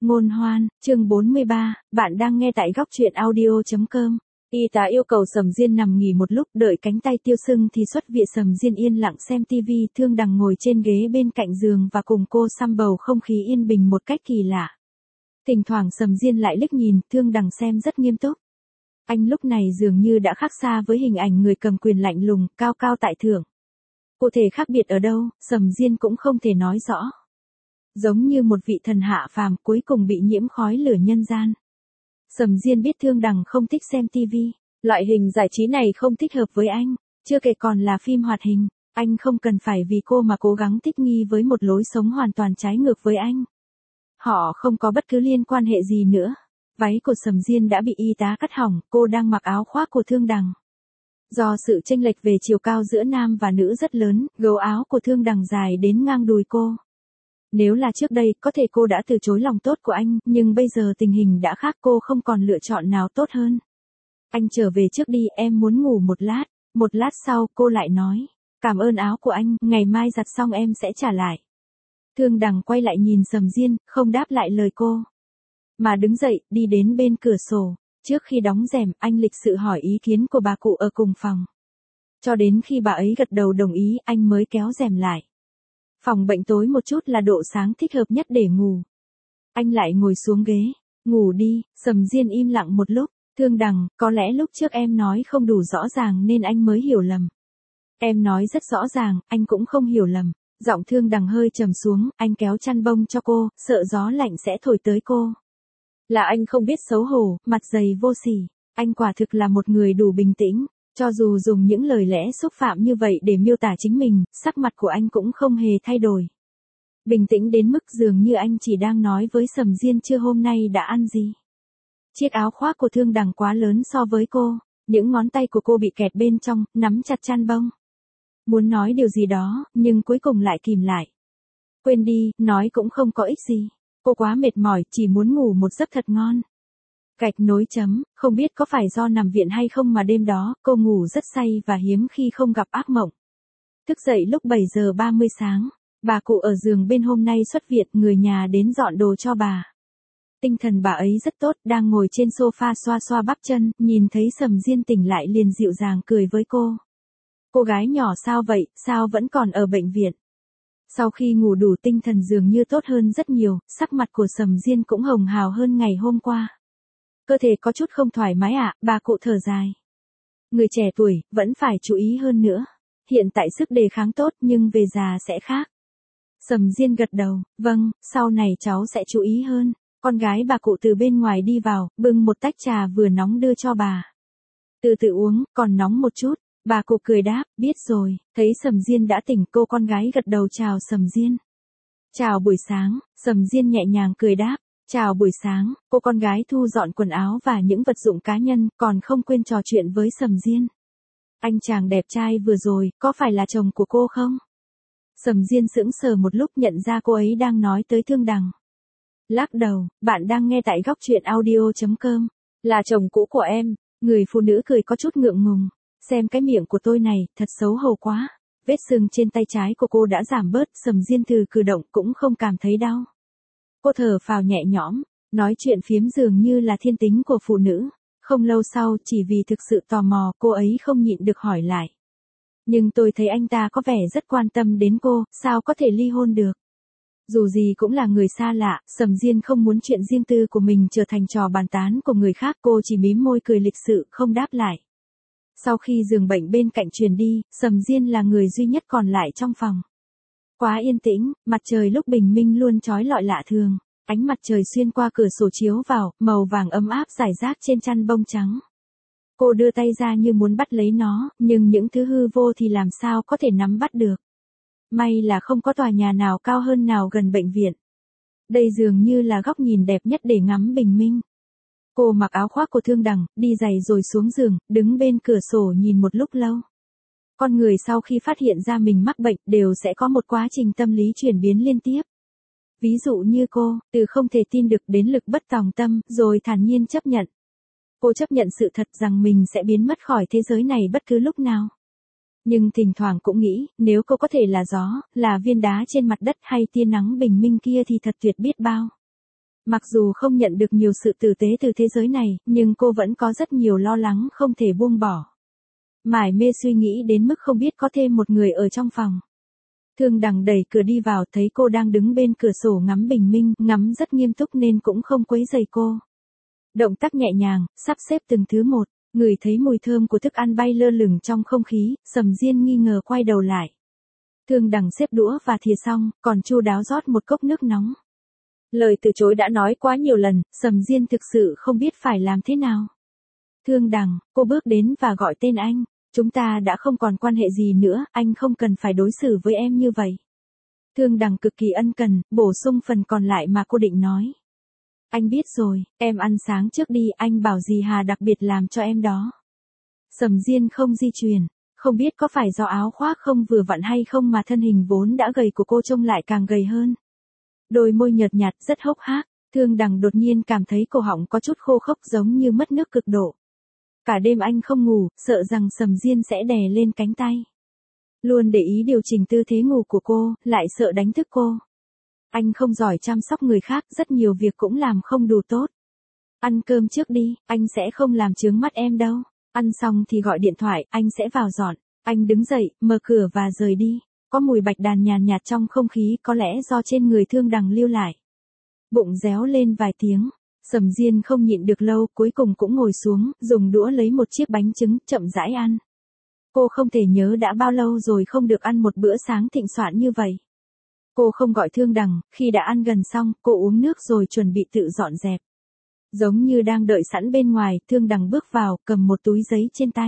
Ngôn hoan, chương 43, bạn đang nghe tại góc truyện audio.com. Y tá yêu cầu Sầm Diên nằm nghỉ một lúc, đợi cánh tay tiêu sưng thì xuất viện. Sầm Diên yên lặng xem tivi, Thương Đằng ngồi trên ghế bên cạnh giường và cùng cô xăm bầu không khí yên bình một cách kỳ lạ. Thỉnh thoảng Sầm Diên lại liếc nhìn, Thương Đằng xem rất nghiêm túc. Anh lúc này dường như đã khác xa với hình ảnh người cầm quyền lạnh lùng, cao cao tại thượng. Cụ thể khác biệt ở đâu, Sầm Diên cũng không thể nói rõ. Giống như một vị thần hạ phàm cuối cùng bị nhiễm khói lửa nhân gian. Sầm Diên biết Thương Đằng không thích xem tivi, loại hình giải trí này không thích hợp với anh, chưa kể còn là phim hoạt hình, anh không cần phải vì cô mà cố gắng thích nghi với một lối sống hoàn toàn trái ngược với anh. Họ không có bất cứ liên quan hệ gì nữa. Váy của Sầm Diên đã bị y tá cắt hỏng, cô đang mặc áo khoác của Thương Đằng. Do sự chênh lệch về chiều cao giữa nam và nữ rất lớn, gấu áo của Thương Đằng dài đến ngang đùi cô. Nếu là trước đây, có thể cô đã từ chối lòng tốt của anh, nhưng bây giờ tình hình đã khác, cô không còn lựa chọn nào tốt hơn. Anh trở về trước đi, em muốn ngủ một lát. Một lát sau, cô lại nói, cảm ơn áo của anh, ngày mai giặt xong em sẽ trả lại. Thương Đằng quay lại nhìn Sầm Diên, không đáp lại lời cô. Mà đứng dậy, đi đến bên cửa sổ. Trước khi đóng rèm, anh lịch sự hỏi ý kiến của bà cụ ở cùng phòng. Cho đến khi bà ấy gật đầu đồng ý, anh mới kéo rèm lại. Phòng bệnh tối một chút là độ sáng thích hợp nhất để ngủ. Anh lại ngồi xuống ghế. Ngủ đi. Sầm Diên im lặng một lúc. Thương Đằng, có lẽ lúc trước em nói không đủ rõ ràng nên anh mới hiểu lầm. Em nói rất rõ ràng, anh cũng không hiểu lầm. Giọng Thương Đằng hơi trầm xuống, anh kéo chăn bông cho cô, sợ gió lạnh sẽ thổi tới cô. Là anh không biết xấu hổ, mặt dày vô sỉ. Anh quả thực là một người đủ bình tĩnh. Cho dù dùng những lời lẽ xúc phạm như vậy để miêu tả chính mình, sắc mặt của anh cũng không hề thay đổi. Bình tĩnh đến mức dường như anh chỉ đang nói với Sầm Diên trưa hôm nay đã ăn gì. Chiếc áo khoác của Thương Đằng quá lớn so với cô, những ngón tay của cô bị kẹt bên trong, nắm chặt chăn bông. Muốn nói điều gì đó, nhưng cuối cùng lại kìm lại. Quên đi, nói cũng không có ích gì. Cô quá mệt mỏi, chỉ muốn ngủ một giấc thật ngon. Gạch nối chấm, không biết có phải do nằm viện hay không mà đêm đó, cô ngủ rất say và hiếm khi không gặp ác mộng. Thức dậy lúc 7 giờ 30 sáng, bà cụ ở giường bên hôm nay xuất viện, người nhà đến dọn đồ cho bà. Tinh thần bà ấy rất tốt, đang ngồi trên sofa xoa xoa bắp chân, nhìn thấy Sầm Diên tỉnh lại liền dịu dàng cười với cô. Cô gái nhỏ sao vậy, sao vẫn còn ở bệnh viện? Sau khi ngủ đủ tinh thần dường như tốt hơn rất nhiều, sắc mặt của Sầm Diên cũng hồng hào hơn ngày hôm qua. Cơ thể có chút không thoải mái ạ, bà cụ thở dài. Người trẻ tuổi, vẫn phải chú ý hơn nữa. Hiện tại sức đề kháng tốt nhưng về già sẽ khác. Sầm Diên gật đầu, vâng, sau này cháu sẽ chú ý hơn. Con gái bà cụ từ bên ngoài đi vào, bưng một tách trà vừa nóng đưa cho bà. Từ từ uống, còn nóng một chút. Bà cụ cười đáp, biết rồi. Thấy Sầm Diên đã tỉnh, cô con gái gật đầu chào Sầm Diên. Chào buổi sáng, Sầm Diên nhẹ nhàng cười đáp. Chào buổi sáng, cô con gái thu dọn quần áo và những vật dụng cá nhân, còn không quên trò chuyện với Sầm Diên. Anh chàng đẹp trai vừa rồi, có phải là chồng của cô không? Sầm Diên sững sờ một lúc nhận ra cô ấy đang nói tới Thương Đằng. Lắc đầu, bạn đang nghe tại góc truyện audio.com. Là chồng cũ của em. Người phụ nữ cười có chút ngượng ngùng. Xem cái miệng của tôi này, thật xấu hổ quá. Vết sưng trên tay trái của cô đã giảm bớt, Sầm Diên từ cử động cũng không cảm thấy đau. Cô thở phào nhẹ nhõm, nói chuyện phiếm dường như là thiên tính của phụ nữ. Không lâu sau, chỉ vì thực sự tò mò, cô ấy không nhịn được hỏi lại. Nhưng tôi thấy anh ta có vẻ rất quan tâm đến cô, sao có thể ly hôn được? Dù gì cũng là người xa lạ, Sầm Diên không muốn chuyện riêng tư của mình trở thành trò bàn tán của người khác, cô chỉ mím môi cười lịch sự, không đáp lại. Sau khi giường bệnh bên cạnh truyền đi, Sầm Diên là người duy nhất còn lại trong phòng. Quá yên tĩnh, mặt trời lúc bình minh luôn chói lọi lạ thường. Ánh mặt trời xuyên qua cửa sổ chiếu vào, màu vàng ấm áp rải rác trên chăn bông trắng. Cô đưa tay ra như muốn bắt lấy nó, nhưng những thứ hư vô thì làm sao có thể nắm bắt được. May là không có tòa nhà nào cao hơn nào gần bệnh viện. Đây dường như là góc nhìn đẹp nhất để ngắm bình minh. Cô mặc áo khoác của Thương Đằng, đi giày rồi xuống giường, đứng bên cửa sổ nhìn một lúc lâu. Con người sau khi phát hiện ra mình mắc bệnh đều sẽ có một quá trình tâm lý chuyển biến liên tiếp. Ví dụ như cô, từ không thể tin được đến lực bất tòng tâm, rồi thản nhiên chấp nhận. Cô chấp nhận sự thật rằng mình sẽ biến mất khỏi thế giới này bất cứ lúc nào. Nhưng thỉnh thoảng cũng nghĩ, nếu cô có thể là gió, là viên đá trên mặt đất hay tia nắng bình minh kia thì thật tuyệt biết bao. Mặc dù không nhận được nhiều sự tử tế từ thế giới này, nhưng cô vẫn có rất nhiều lo lắng không thể buông bỏ. Mải mê suy nghĩ đến mức không biết có thêm một người ở trong phòng. Thương Đằng đẩy cửa đi vào, thấy cô đang đứng bên cửa sổ ngắm bình minh, ngắm rất nghiêm túc nên cũng không quấy rầy cô. Động tác nhẹ nhàng, sắp xếp từng thứ một, ngửi thấy mùi thơm của thức ăn bay lơ lửng trong không khí, Sầm Diên nghi ngờ quay đầu lại. Thương Đằng xếp đũa và thìa xong, còn chu đáo rót một cốc nước nóng. Lời từ chối đã nói quá nhiều lần, Sầm Diên thực sự không biết phải làm thế nào. Thương Đằng, cô bước đến và gọi tên anh. Chúng ta đã không còn quan hệ gì nữa, anh không cần phải đối xử với em như vậy. Thương Đằng cực kỳ ân cần, bổ sung phần còn lại mà cô định nói. Anh biết rồi, em ăn sáng trước đi, anh bảo dì Hà đặc biệt làm cho em đó. Sầm Diên không di chuyển, không biết có phải do áo khoác không vừa vặn hay không mà thân hình vốn đã gầy của cô trông lại càng gầy hơn. Đôi môi nhợt nhạt rất hốc hác, Thương Đằng đột nhiên cảm thấy cổ họng có chút khô khốc giống như mất nước cực độ. Cả đêm anh không ngủ, sợ rằng Sầm Diên sẽ đè lên cánh tay. Luôn để ý điều chỉnh tư thế ngủ của cô, lại sợ đánh thức cô. Anh không giỏi chăm sóc người khác, rất nhiều việc cũng làm không đủ tốt. Ăn cơm trước đi, anh sẽ không làm chướng mắt em đâu. Ăn xong thì gọi điện thoại, anh sẽ vào dọn. Anh đứng dậy, mở cửa và rời đi. Có mùi bạch đàn nhàn nhạt trong không khí, có lẽ do trên người Thương Đằng lưu lại. Bụng réo lên vài tiếng. Sầm Diên không nhịn được lâu, cuối cùng cũng ngồi xuống, dùng đũa lấy một chiếc bánh trứng, chậm rãi ăn. Cô không thể nhớ đã bao lâu rồi không được ăn một bữa sáng thịnh soạn như vậy. Cô không gọi Thương Đằng, khi đã ăn gần xong, cô uống nước rồi chuẩn bị tự dọn dẹp. Giống như đang đợi sẵn bên ngoài, Thương Đằng bước vào, cầm một túi giấy trên tay.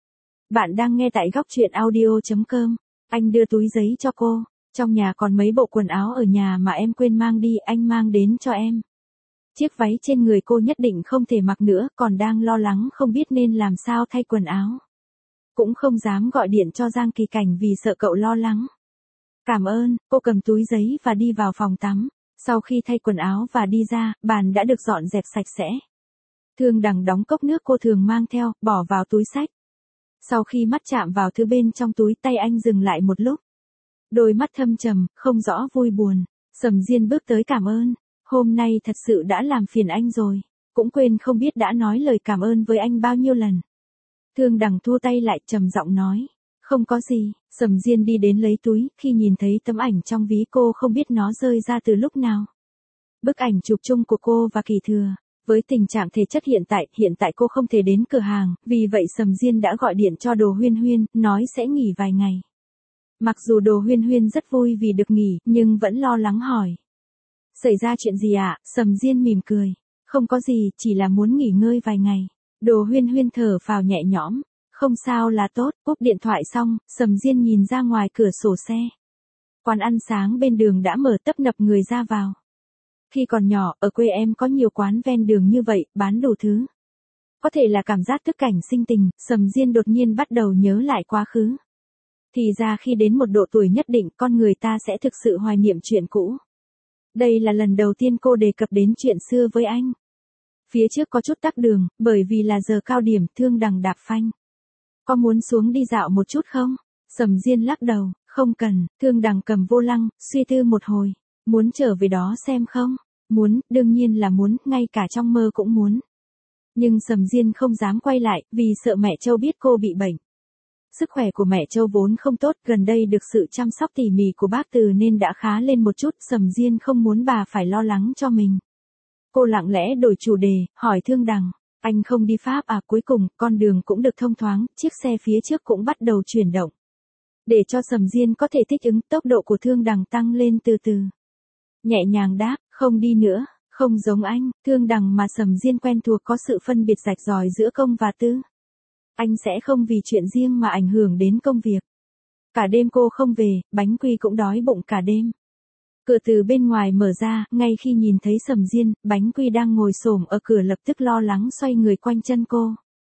Bạn đang nghe tại góc truyện audio.com. Anh đưa túi giấy cho cô. Trong nhà còn mấy bộ quần áo ở nhà mà em quên mang đi, anh mang đến cho em. Chiếc váy trên người cô nhất định không thể mặc nữa, còn đang lo lắng không biết nên làm sao thay quần áo. Cũng không dám gọi điện cho Giang Kỳ Cảnh vì sợ cậu lo lắng. Cảm ơn, cô cầm túi giấy và đi vào phòng tắm. Sau khi thay quần áo và đi ra, bàn đã được dọn dẹp sạch sẽ. Thương Đằng đóng cốc nước cô thường mang theo, bỏ vào túi xách. Sau khi mắt chạm vào thứ bên trong túi, tay anh dừng lại một lúc. Đôi mắt thâm trầm, không rõ vui buồn. Sầm Diên bước tới cảm ơn. Hôm nay thật sự đã làm phiền anh rồi. Cũng quên không biết đã nói lời cảm ơn với anh bao nhiêu lần. Thương Đằng thua tay lại, trầm giọng nói. Không có gì. Sầm Diên đi đến lấy túi, khi nhìn thấy tấm ảnh trong ví cô không biết nó rơi ra từ lúc nào. Bức ảnh chụp chung của cô và Kỳ Thừa. Với tình trạng thể chất hiện tại cô không thể đến cửa hàng, vì vậy Sầm Diên đã gọi điện cho Đồ Huyên Huyên, nói sẽ nghỉ vài ngày. Mặc dù Đồ Huyên Huyên rất vui vì được nghỉ, nhưng vẫn lo lắng hỏi. Xảy ra chuyện gì ạ? Sầm Diên mỉm cười. Không có gì, chỉ là muốn nghỉ ngơi vài ngày. Đồ Huyên Huyên thở phào nhẹ nhõm. Không sao là tốt, cúp điện thoại xong, Sầm Diên nhìn ra ngoài cửa sổ xe. Quán ăn sáng bên đường đã mở, tấp nập người ra vào. Khi còn nhỏ, ở quê em có nhiều quán ven đường như vậy, bán đủ thứ. Có thể là cảm giác thức cảnh sinh tình, Sầm Diên đột nhiên bắt đầu nhớ lại quá khứ. Thì ra khi đến một độ tuổi nhất định, con người ta sẽ thực sự hoài niệm chuyện cũ. Đây là lần đầu tiên cô đề cập đến chuyện xưa với anh. Phía trước có chút tắc đường, bởi vì là giờ cao điểm, Thương Đằng đạp phanh. Có muốn xuống đi dạo một chút không? Sầm Diên lắc đầu, không cần. Thương Đằng cầm vô lăng, suy tư một hồi. Muốn trở về đó xem không? Muốn, đương nhiên là muốn, ngay cả trong mơ cũng muốn. Nhưng Sầm Diên không dám quay lại, vì sợ mẹ Châu biết cô bị bệnh. Sức khỏe của mẹ Châu vốn không tốt, gần đây được sự chăm sóc tỉ mỉ của bác Từ nên đã khá lên một chút, Sầm Diên không muốn bà phải lo lắng cho mình. Cô lặng lẽ đổi chủ đề, hỏi Thương Đằng, anh không đi Pháp à? Cuối cùng, con đường cũng được thông thoáng, chiếc xe phía trước cũng bắt đầu chuyển động. Để cho Sầm Diên có thể thích ứng, tốc độ của Thương Đằng tăng lên từ từ. Nhẹ nhàng đáp, không đi nữa, không giống anh. Thương Đằng mà Sầm Diên quen thuộc có sự phân biệt rạch ròi giữa công và tư. Anh sẽ không vì chuyện riêng mà ảnh hưởng đến công việc. Cả đêm cô không về, Bánh Quy cũng đói bụng cả đêm. Cửa từ bên ngoài mở ra, ngay khi nhìn thấy Sầm Diên, Bánh Quy đang ngồi xổm ở cửa lập tức lo lắng xoay người quanh chân cô.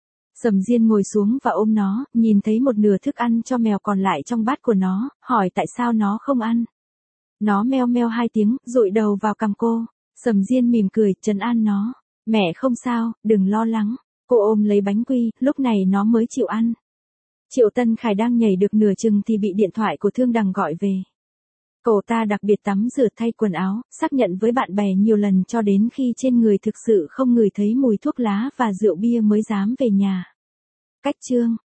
Sầm Diên ngồi xuống và ôm nó, nhìn thấy một nửa thức ăn cho mèo còn lại trong bát của nó, hỏi tại sao nó không ăn. Nó meo meo 2 tiếng, dụi đầu vào cằm cô. Sầm Diên mỉm cười, trấn an nó. Mẹ không sao, đừng lo lắng. Cô ôm lấy Bánh Quy, lúc này nó mới chịu ăn. Triệu Tân Khải đang nhảy được nửa chừng thì bị điện thoại của Thương Đằng gọi về. Cậu ta đặc biệt tắm rửa thay quần áo, xác nhận với bạn bè nhiều lần cho đến khi trên người thực sự không ngửi thấy mùi thuốc lá và rượu bia mới dám về nhà. Cách chương